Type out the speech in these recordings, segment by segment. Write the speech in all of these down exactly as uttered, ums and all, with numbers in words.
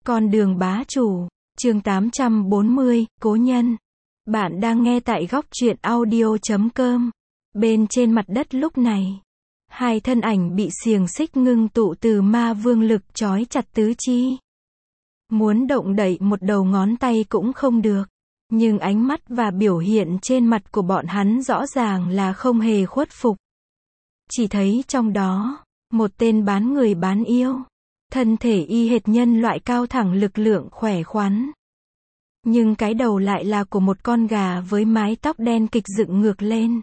Con đường bá chủ, chương tám trăm bốn mươi, Cố nhân. Bạn đang nghe tại góc truyện audio chấm com. Bên trên mặt đất lúc này, hai thân ảnh bị xiềng xích ngưng tụ từ ma vương lực trói chặt tứ chi. Muốn động đậy một đầu ngón tay cũng không được. Nhưng ánh mắt và biểu hiện trên mặt của bọn hắn rõ ràng là không hề khuất phục. Chỉ thấy trong đó, một tên bán người bán yêu. Thân thể y hệt nhân loại cao thẳng lực lượng khỏe khoắn. Nhưng cái đầu lại là của một con gà với mái tóc đen kịch dựng ngược lên.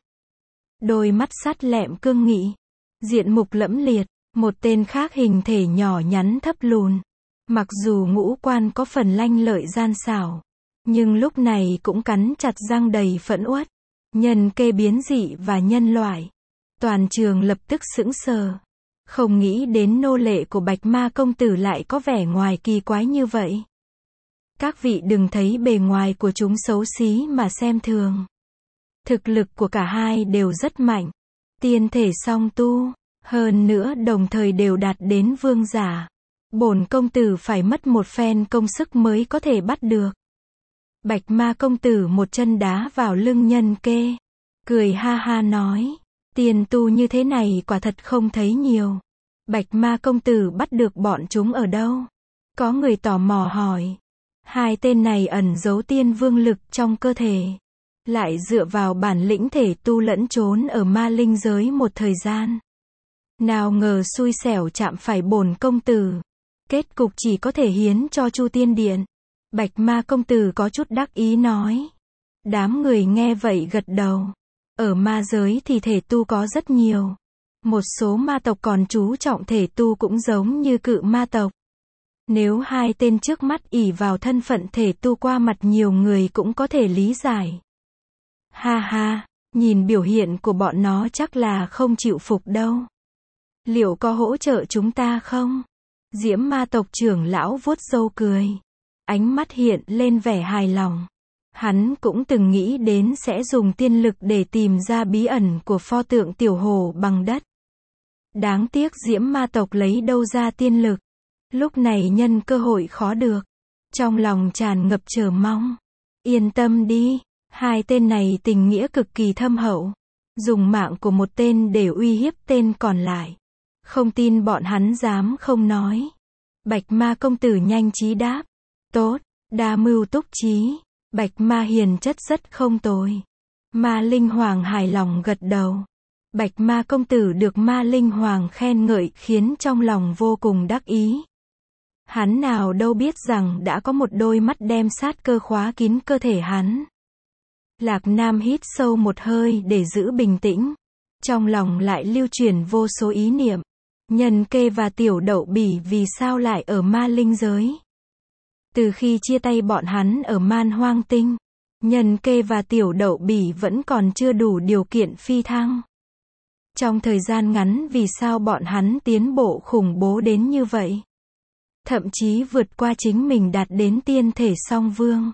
Đôi mắt sắt lẹm cương nghị. Diện mục lẫm liệt, một tên khác hình thể nhỏ nhắn thấp lùn. Mặc dù ngũ quan có phần lanh lợi gian xảo, nhưng lúc này cũng cắn chặt răng đầy phẫn uất. Nhân kê biến dị và nhân loại. Toàn trường lập tức sững sờ. Không nghĩ đến nô lệ của Bạch Ma công tử lại có vẻ ngoài kỳ quái như vậy. Các vị đừng thấy bề ngoài của chúng xấu xí mà xem thường. Thực lực của cả hai đều rất mạnh. Tiên thể song tu, hơn nữa đồng thời đều đạt đến vương giả. Bổn công tử phải mất một phen công sức mới có thể bắt được. Bạch Ma công tử một chân đá vào lưng nhân kê. Cười ha ha nói. Tiền tu như thế này quả thật không thấy nhiều. Bạch Ma công tử bắt được bọn chúng ở đâu? Có người tò mò hỏi. Hai tên này ẩn giấu tiên vương lực trong cơ thể. Lại dựa vào bản lĩnh thể tu lẫn trốn ở ma linh giới một thời gian. Nào ngờ xui xẻo chạm phải bổn công tử. Kết cục chỉ có thể hiến cho Chu Tiên Điện. Bạch Ma công tử có chút đắc ý nói. Đám người nghe vậy gật đầu. Ở ma giới thì thể tu có rất nhiều. Một số ma tộc còn chú trọng thể tu cũng giống như cự ma tộc. Nếu hai tên trước mắt ỷ vào thân phận thể tu qua mặt nhiều người cũng có thể lý giải. Ha ha, nhìn biểu hiện của bọn nó chắc là không chịu phục đâu. Liệu có hỗ trợ chúng ta không? Diễm ma tộc trưởng lão vuốt râu cười. Ánh mắt hiện lên vẻ hài lòng. Hắn cũng từng nghĩ đến sẽ dùng tiên lực để tìm ra bí ẩn của pho tượng tiểu hổ bằng đất. Đáng tiếc Diễm ma tộc lấy đâu ra tiên lực. Lúc này nhân cơ hội khó được. Trong lòng tràn ngập chờ mong. Yên tâm đi, hai tên này tình nghĩa cực kỳ thâm hậu. Dùng mạng của một tên để uy hiếp tên còn lại. Không tin bọn hắn dám không nói. Bạch Ma công tử nhanh trí đáp. Tốt, đa mưu túc trí. Bạch Ma hiền chất rất không tồi. Ma Linh Hoàng hài lòng gật đầu. Bạch Ma công tử được Ma Linh Hoàng khen ngợi khiến trong lòng vô cùng đắc ý. Hắn nào đâu biết rằng đã có một đôi mắt đem sát cơ khóa kín cơ thể hắn. Lạc Nam hít sâu một hơi để giữ bình tĩnh. Trong lòng lại lưu truyền vô số ý niệm. Nhân kê và tiểu đậu bỉ vì sao lại ở ma linh giới? Từ khi chia tay bọn hắn ở man hoang tinh, nhân kê và tiểu đậu bỉ vẫn còn chưa đủ điều kiện phi thăng. Trong thời gian ngắn vì sao bọn hắn tiến bộ khủng bố đến như vậy? Thậm chí vượt qua chính mình đạt đến tiên thể song vương.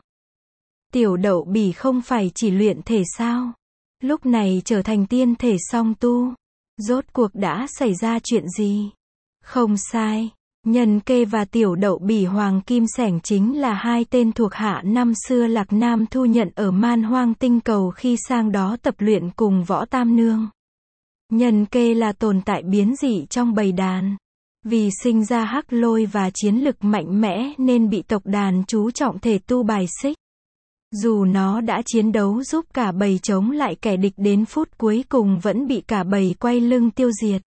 Tiểu đậu bỉ không phải chỉ luyện thể sao? Lúc này trở thành tiên thể song tu. Rốt cuộc đã xảy ra chuyện gì? Không sai. Nhân kê và tiểu đậu bỉ hoàng kim sẻng chính là hai tên thuộc hạ năm xưa Lạc Nam thu nhận ở man hoang tinh cầu khi sang đó tập luyện cùng Võ Tam Nương. Nhân kê là tồn tại biến dị trong bầy đàn. Vì sinh ra hắc lôi và chiến lực mạnh mẽ nên bị tộc đàn chú trọng thể tu bài xích. Dù nó đã chiến đấu giúp cả bầy chống lại kẻ địch đến phút cuối cùng vẫn bị cả bầy quay lưng tiêu diệt.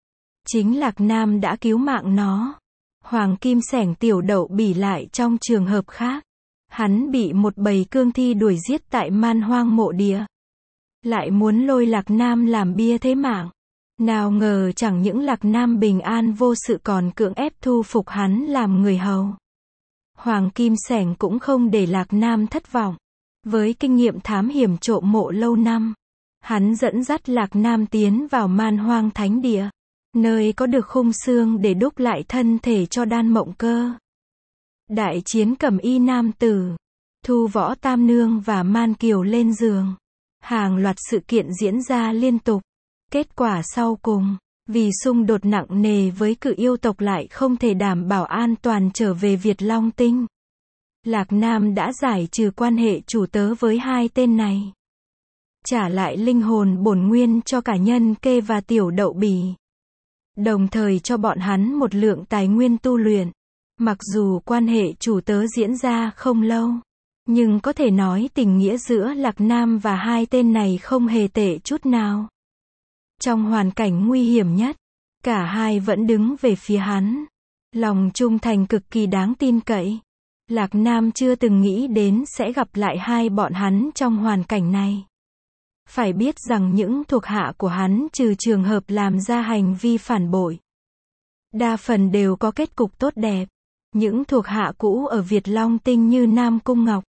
Chính Lạc Nam đã cứu mạng nó. Hoàng kim sẻng tiểu đậu bỉ lại trong trường hợp khác. Hắn bị một bầy cương thi đuổi giết tại man hoang mộ địa. Lại muốn lôi Lạc Nam làm bia thế mạng. Nào ngờ chẳng những Lạc Nam bình an vô sự còn cưỡng ép thu phục hắn làm người hầu. Hoàng kim sẻng cũng không để Lạc Nam thất vọng. Với kinh nghiệm thám hiểm trộm mộ lâu năm, hắn dẫn dắt Lạc Nam tiến vào man hoang thánh địa. Nơi có được khung xương để đúc lại thân thể cho Đan Mộng Cơ. Đại chiến cẩm y nam tử. Thu Võ Tam Nương và Man Kiều lên giường. Hàng loạt sự kiện diễn ra liên tục. Kết quả sau cùng, Vì xung đột nặng nề với cự yêu tộc lại không thể đảm bảo an toàn trở về Việt Long Tinh. Lạc Nam đã giải trừ quan hệ chủ tớ với hai tên này. Trả lại linh hồn bổn nguyên cho cả Nhân Kê và Tiểu Đậu Bỉ. Đồng thời cho bọn hắn một lượng tài nguyên tu luyện. Mặc dù quan hệ chủ tớ diễn ra không lâu, nhưng có thể nói tình nghĩa giữa Lạc Nam và hai tên này không hề tệ chút nào. Trong hoàn cảnh nguy hiểm nhất, cả hai vẫn đứng về phía hắn. Lòng trung thành cực kỳ đáng tin cậy. Lạc Nam chưa từng nghĩ đến sẽ gặp lại hai bọn hắn trong hoàn cảnh này. Phải biết rằng những thuộc hạ của hắn trừ trường hợp làm ra hành vi phản bội, đa phần đều có kết cục tốt đẹp. Những thuộc hạ cũ ở Việt Long Tinh như Nam Cung Ngọc,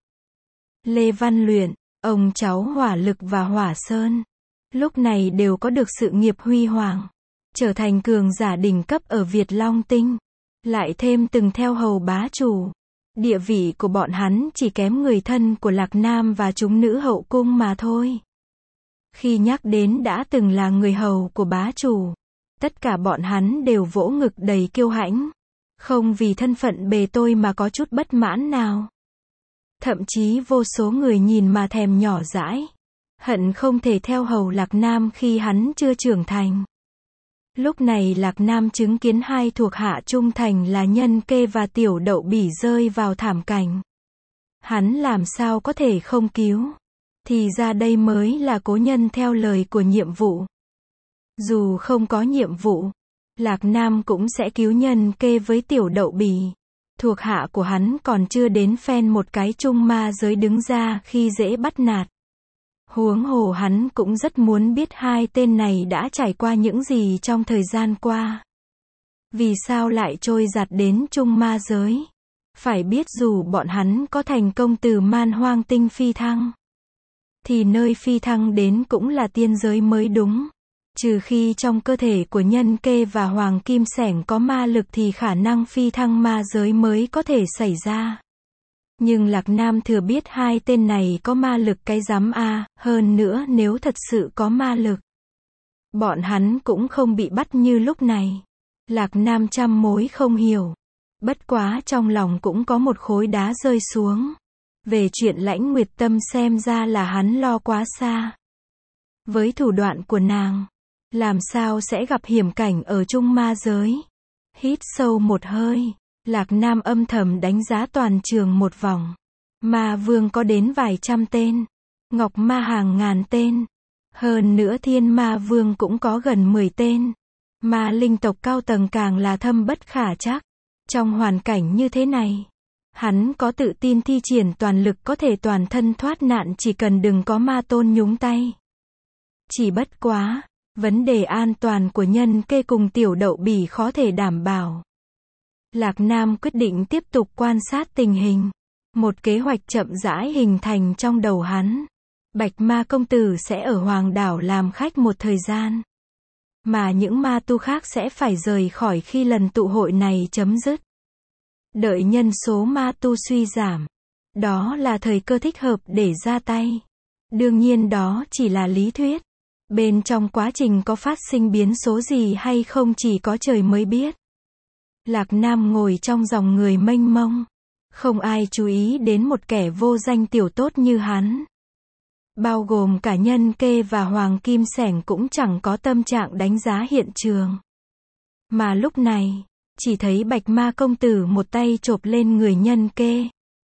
Lê Văn Luyện, ông cháu Hỏa Lực và Hỏa Sơn, lúc này đều có được sự nghiệp huy hoàng, trở thành cường giả đỉnh cấp ở Việt Long Tinh. Lại thêm từng theo hầu bá chủ. Địa vị của bọn hắn chỉ kém người thân của Lạc Nam và chúng nữ hậu cung mà thôi. Khi nhắc đến đã từng là người hầu của bá chủ, tất cả bọn hắn đều vỗ ngực đầy kiêu hãnh. Không vì thân phận bề tôi mà có chút bất mãn nào. Thậm chí vô số người nhìn mà thèm nhỏ dãi. Hận không thể theo hầu Lạc Nam khi hắn chưa trưởng thành. Lúc này Lạc Nam chứng kiến hai thuộc hạ trung thành là Nhân Kê và Tiểu Đậu Bỉ rơi vào thảm cảnh. Hắn làm sao có thể không cứu. Thì ra đây mới là cố nhân theo lời của nhiệm vụ. Dù không có nhiệm vụ, Lạc Nam cũng sẽ cứu Nhân Kê với Tiểu Đậu Bỉ. Thuộc hạ của hắn còn chưa đến phen một cái trung ma giới đứng ra khi dễ bắt nạt. Huống hồ hắn cũng rất muốn biết hai tên này đã trải qua những gì trong thời gian qua. Vì sao lại trôi giạt đến trung ma giới? Phải biết dù bọn hắn có thành công từ Man Hoang Tinh phi thăng, thì nơi phi thăng đến cũng là tiên giới mới đúng. Trừ khi trong cơ thể của Nhân Kê và Hoàng Kim Sẻng có ma lực thì khả năng phi thăng ma giới mới có thể xảy ra. Nhưng Lạc Nam thừa biết hai tên này có ma lực cái rắm a, hơn nữa nếu thật sự có ma lực, bọn hắn cũng không bị bắt như lúc này. Lạc Nam trăm mối không hiểu. Bất quá trong lòng cũng có một khối đá rơi xuống. Về chuyện Lãnh Nguyệt Tâm xem ra là hắn lo quá xa. Với thủ đoạn của nàng, làm sao sẽ gặp hiểm cảnh ở trung ma giới. Hít sâu một hơi, Lạc Nam âm thầm đánh giá toàn trường một vòng. Ma vương có đến vài trăm tên, Ngọc ma hàng ngàn tên. Hơn nữa Thiên Ma Vương cũng có gần mười tên. Ma linh tộc cao tầng càng là thâm bất khả trắc. Trong hoàn cảnh như thế này, hắn có tự tin thi triển toàn lực có thể toàn thân thoát nạn chỉ cần đừng có ma tôn nhúng tay. Chỉ bất quá, vấn đề an toàn của Nhân Kê cùng Tiểu Đậu Bỉ khó thể đảm bảo. Lạc Nam quyết định tiếp tục quan sát tình hình. Một kế hoạch chậm rãi hình thành trong đầu hắn. Bạch Ma công tử sẽ ở Hoàng đảo làm khách một thời gian. Mà những ma tu khác sẽ phải rời khỏi khi lần tụ hội này chấm dứt. Đợi nhân số ma tu suy giảm. Đó là thời cơ thích hợp để ra tay. Đương nhiên đó chỉ là lý thuyết. Bên trong quá trình có phát sinh biến số gì hay không chỉ có trời mới biết. Lạc Nam ngồi trong dòng người mênh mông. Không ai chú ý đến một kẻ vô danh tiểu tốt như hắn. Bao gồm cả Nhân Kê và Hoàng Kim Sẻng cũng chẳng có tâm trạng đánh giá hiện trường. Mà lúc này, chỉ thấy Bạch Ma công tử một tay chộp lên người Nhân Kê.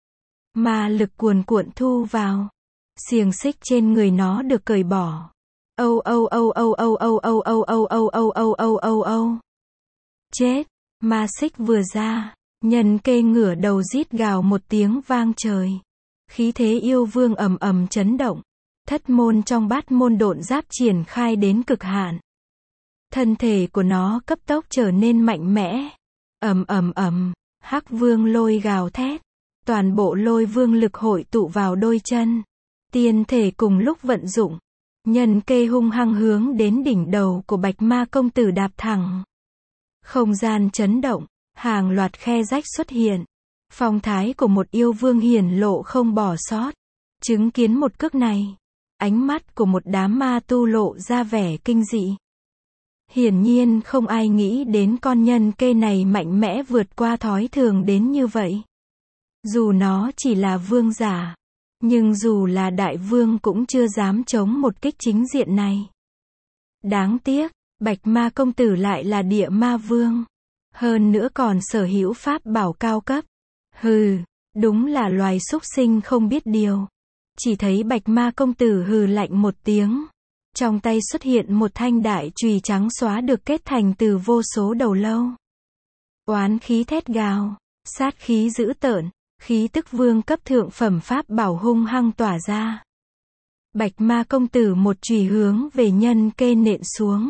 Ma lực cuồn cuộn thu vào. Xiềng xích trên người nó được cởi bỏ. Âu âu âu âu âu âu âu âu âu âu âu âu âu âu âu. Chết, ma xích vừa ra, Nhân Kê ngửa đầu rít gào một tiếng vang trời. Khí thế yêu vương ầm ầm chấn động. Thất môn trong bát môn độn giáp triển khai đến cực hạn. Thân thể của nó cấp tốc trở nên mạnh mẽ. Ầm ầm ầm, Hắc Vương lôi gào thét. Toàn bộ lôi vương lực hội tụ vào đôi chân. Tiên thể cùng lúc vận dụng. Nhân Kê hung hăng hướng đến đỉnh đầu của Bạch Ma công tử đạp thẳng. Không gian chấn động, hàng loạt khe rách xuất hiện. Phong thái của một yêu vương hiển lộ không bỏ sót. Chứng kiến một cước này, ánh mắt của một đám ma tu lộ ra vẻ kinh dị. Hiển nhiên không ai nghĩ đến con nhân kê này mạnh mẽ vượt qua thói thường đến như vậy. Dù nó chỉ là vương giả, nhưng dù là đại vương cũng chưa dám chống một kích chính diện này. Đáng tiếc, Bạch Ma công tử lại là địa ma vương. Hơn nữa còn sở hữu pháp bảo cao cấp. Hừ, đúng là loài súc sinh không biết điều. Chỉ thấy Bạch Ma công tử hừ lạnh một tiếng. Trong tay xuất hiện một thanh đại chùy trắng xóa được kết thành từ vô số đầu lâu. Oán khí thét gào, sát khí dữ tợn, khí tức vương cấp thượng phẩm pháp bảo hung hăng tỏa ra. Bạch Ma công tử một chùy hướng về nhân kê nện xuống.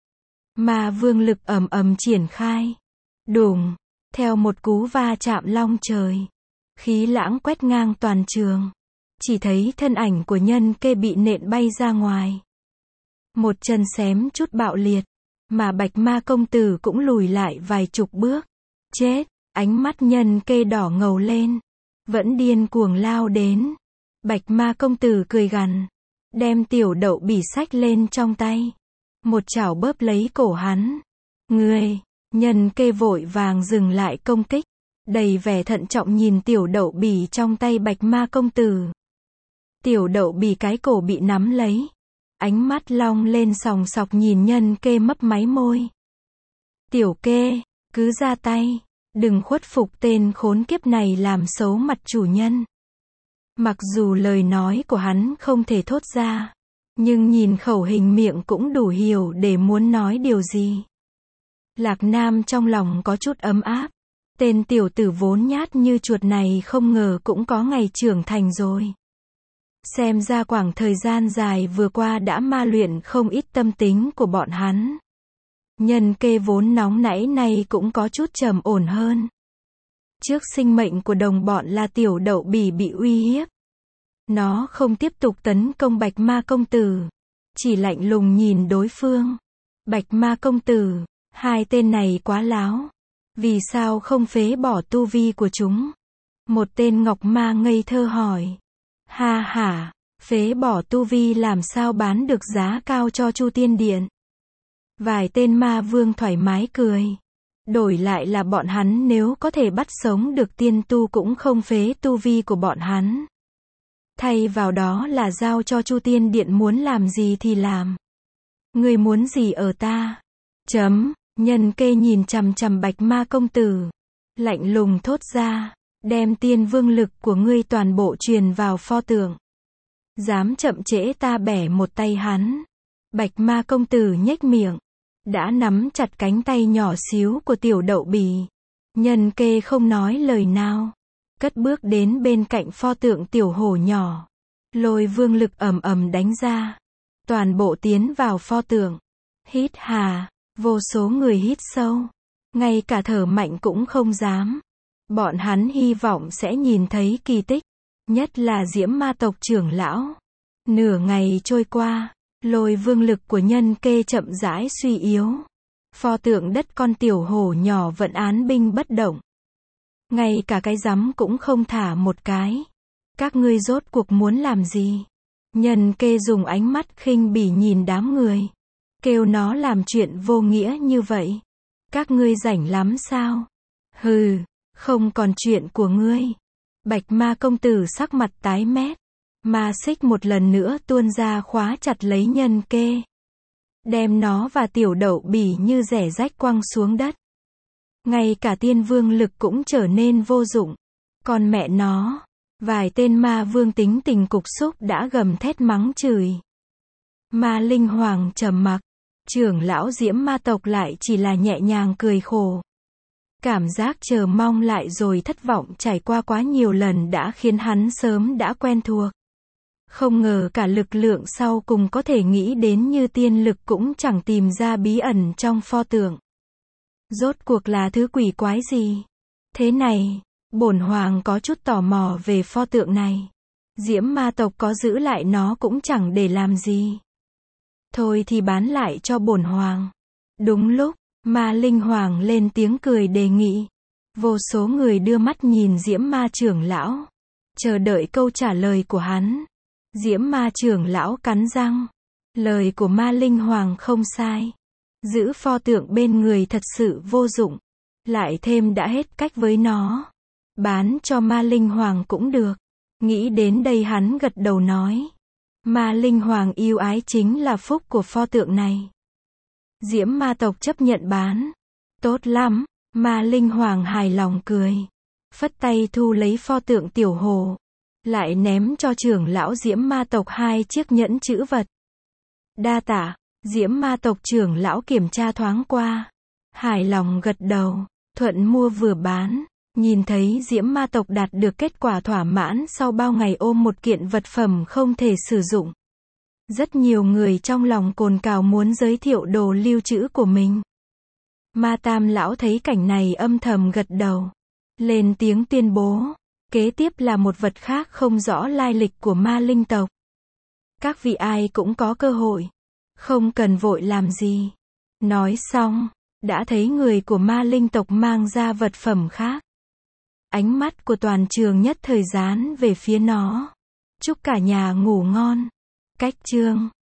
Ma vương lực ầm ầm triển khai. Đùng, theo một cú va chạm long trời. Khí lãng quét ngang toàn trường. Chỉ thấy thân ảnh của nhân kê bị nện bay ra ngoài. Một chân xém chút bạo liệt. Mà Bạch Ma công tử cũng lùi lại vài chục bước. Chết, ánh mắt nhân kê đỏ ngầu lên. Vẫn điên cuồng lao đến. Bạch Ma công tử cười gằn. Đem tiểu đậu bỉ xách lên trong tay. Một chảo bóp lấy cổ hắn. Ngươi, nhân kê vội vàng dừng lại công kích. Đầy vẻ thận trọng nhìn tiểu đậu bỉ trong tay Bạch Ma công tử. Tiểu đậu bỉ cái cổ bị nắm lấy. Ánh mắt long lên sòng sọc nhìn nhân kê mấp máy môi. Tiểu kê, cứ ra tay. Đừng khuất phục tên khốn kiếp này làm xấu mặt chủ nhân. Mặc dù lời nói của hắn không thể thốt ra. Nhưng nhìn khẩu hình miệng cũng đủ hiểu để muốn nói điều gì. Lạc Nam trong lòng có chút ấm áp. Tên tiểu tử vốn nhát như chuột này không ngờ cũng có ngày trưởng thành rồi. Xem ra khoảng thời gian dài vừa qua đã ma luyện không ít tâm tính của bọn hắn. Nhân kê vốn nóng nảy này cũng có chút trầm ổn hơn. Trước sinh mệnh của đồng bọn là tiểu đậu bỉ bị uy hiếp. Nó không tiếp tục tấn công Bạch Ma công tử. Chỉ lạnh lùng nhìn đối phương. Bạch Ma công tử, hai tên này quá láo. Vì sao không phế bỏ tu vi của chúng? Một tên ngọc ma ngây thơ hỏi. Ha ha, phế bỏ tu vi làm sao bán được giá cao cho Chu Tiên Điện? Vài tên ma vương thoải mái cười. Đổi lại là bọn hắn nếu có thể bắt sống được tiên tu cũng không phế tu vi của bọn hắn. Thay vào đó là giao cho Chu Tiên Điện muốn làm gì thì làm. Ngươi muốn gì ở ta? Chấm, nhân kê nhìn chằm chằm Bạch Ma công tử. Lạnh lùng thốt ra. Đem tiên vương lực của ngươi toàn bộ truyền vào pho tượng. Dám chậm trễ ta bẻ một tay hắn. Bạch Ma công tử nhếch miệng. Đã nắm chặt cánh tay nhỏ xíu của tiểu đậu bỉ. Nhân kê không nói lời nào. Cất bước đến bên cạnh pho tượng tiểu hổ nhỏ. Lôi vương lực ầm ầm đánh ra. Toàn bộ tiến vào pho tượng. Hít hà. Vô số người hít sâu. Ngay cả thở mạnh cũng không dám. Bọn hắn hy vọng sẽ nhìn thấy kỳ tích. Nhất là Diễm Ma tộc trưởng lão. Nửa ngày trôi qua. Lôi vương lực của nhân kê chậm rãi suy yếu. Pho tượng đất con tiểu hổ nhỏ vẫn án binh bất động. Ngay cả cái rắm cũng không thả một cái. Các ngươi rốt cuộc muốn làm gì? Nhân kê dùng ánh mắt khinh bỉ nhìn đám người. Kêu nó làm chuyện vô nghĩa như vậy. Các ngươi rảnh lắm sao? Hừ, không còn chuyện của ngươi. Bạch Ma công tử sắc mặt tái mét. Ma xích một lần nữa tuôn ra khóa chặt lấy nhân kê. Đem nó và tiểu đậu bỉ như rẻ rách quăng xuống đất. Ngay cả tiên vương lực cũng trở nên vô dụng. Còn mẹ nó, vài tên ma vương tính tình cục xúc đã gầm thét mắng chửi. Ma linh hoàng trầm mặc. Trưởng lão Diễm Ma tộc lại chỉ là nhẹ nhàng cười khổ. Cảm giác chờ mong lại rồi thất vọng trải qua quá nhiều lần đã khiến hắn sớm đã quen thuộc. Không ngờ cả lực lượng sau cùng có thể nghĩ đến như tiên lực cũng chẳng tìm ra bí ẩn trong pho tượng. Rốt cuộc là thứ quỷ quái gì? Thế này, bổn hoàng có chút tò mò về pho tượng này. Diễm Ma tộc có giữ lại nó cũng chẳng để làm gì. Thôi thì bán lại cho bổn hoàng. Đúng lúc, Ma linh hoàng lên tiếng cười đề nghị. Vô số người đưa mắt nhìn Diễm Ma trưởng lão. Chờ đợi câu trả lời của hắn. Diễm Ma trưởng lão cắn răng. Lời của Ma linh hoàng không sai. Giữ pho tượng bên người thật sự vô dụng. Lại thêm đã hết cách với nó. Bán cho Ma Linh Hoàng cũng được. Nghĩ đến đây hắn gật đầu nói. Ma Linh Hoàng yêu ái chính là phúc của pho tượng này. Diễm ma tộc chấp nhận bán. Tốt lắm, Ma Linh Hoàng hài lòng cười. Phất tay thu lấy pho tượng tiểu hồ. Lại ném cho trưởng lão Diễm ma tộc hai chiếc nhẫn chữ vật. Đa tạ, Diễm ma tộc trưởng lão kiểm tra thoáng qua. Hài lòng gật đầu, thuận mua vừa bán. Nhìn thấy Diễm ma tộc đạt được kết quả thỏa mãn sau bao ngày ôm một kiện vật phẩm không thể sử dụng. Rất nhiều người trong lòng cồn cào muốn giới thiệu đồ lưu trữ của mình. Ma Tam lão thấy cảnh này âm thầm gật đầu. Lên tiếng tuyên bố. Kế tiếp là một vật khác không rõ lai lịch của ma linh tộc. Các vị ai cũng có cơ hội. Không cần vội làm gì. Nói xong, đã thấy người của ma linh tộc mang ra vật phẩm khác. Ánh mắt của toàn trường nhất thời dán về phía nó. Chúc cả nhà ngủ ngon. Cách chương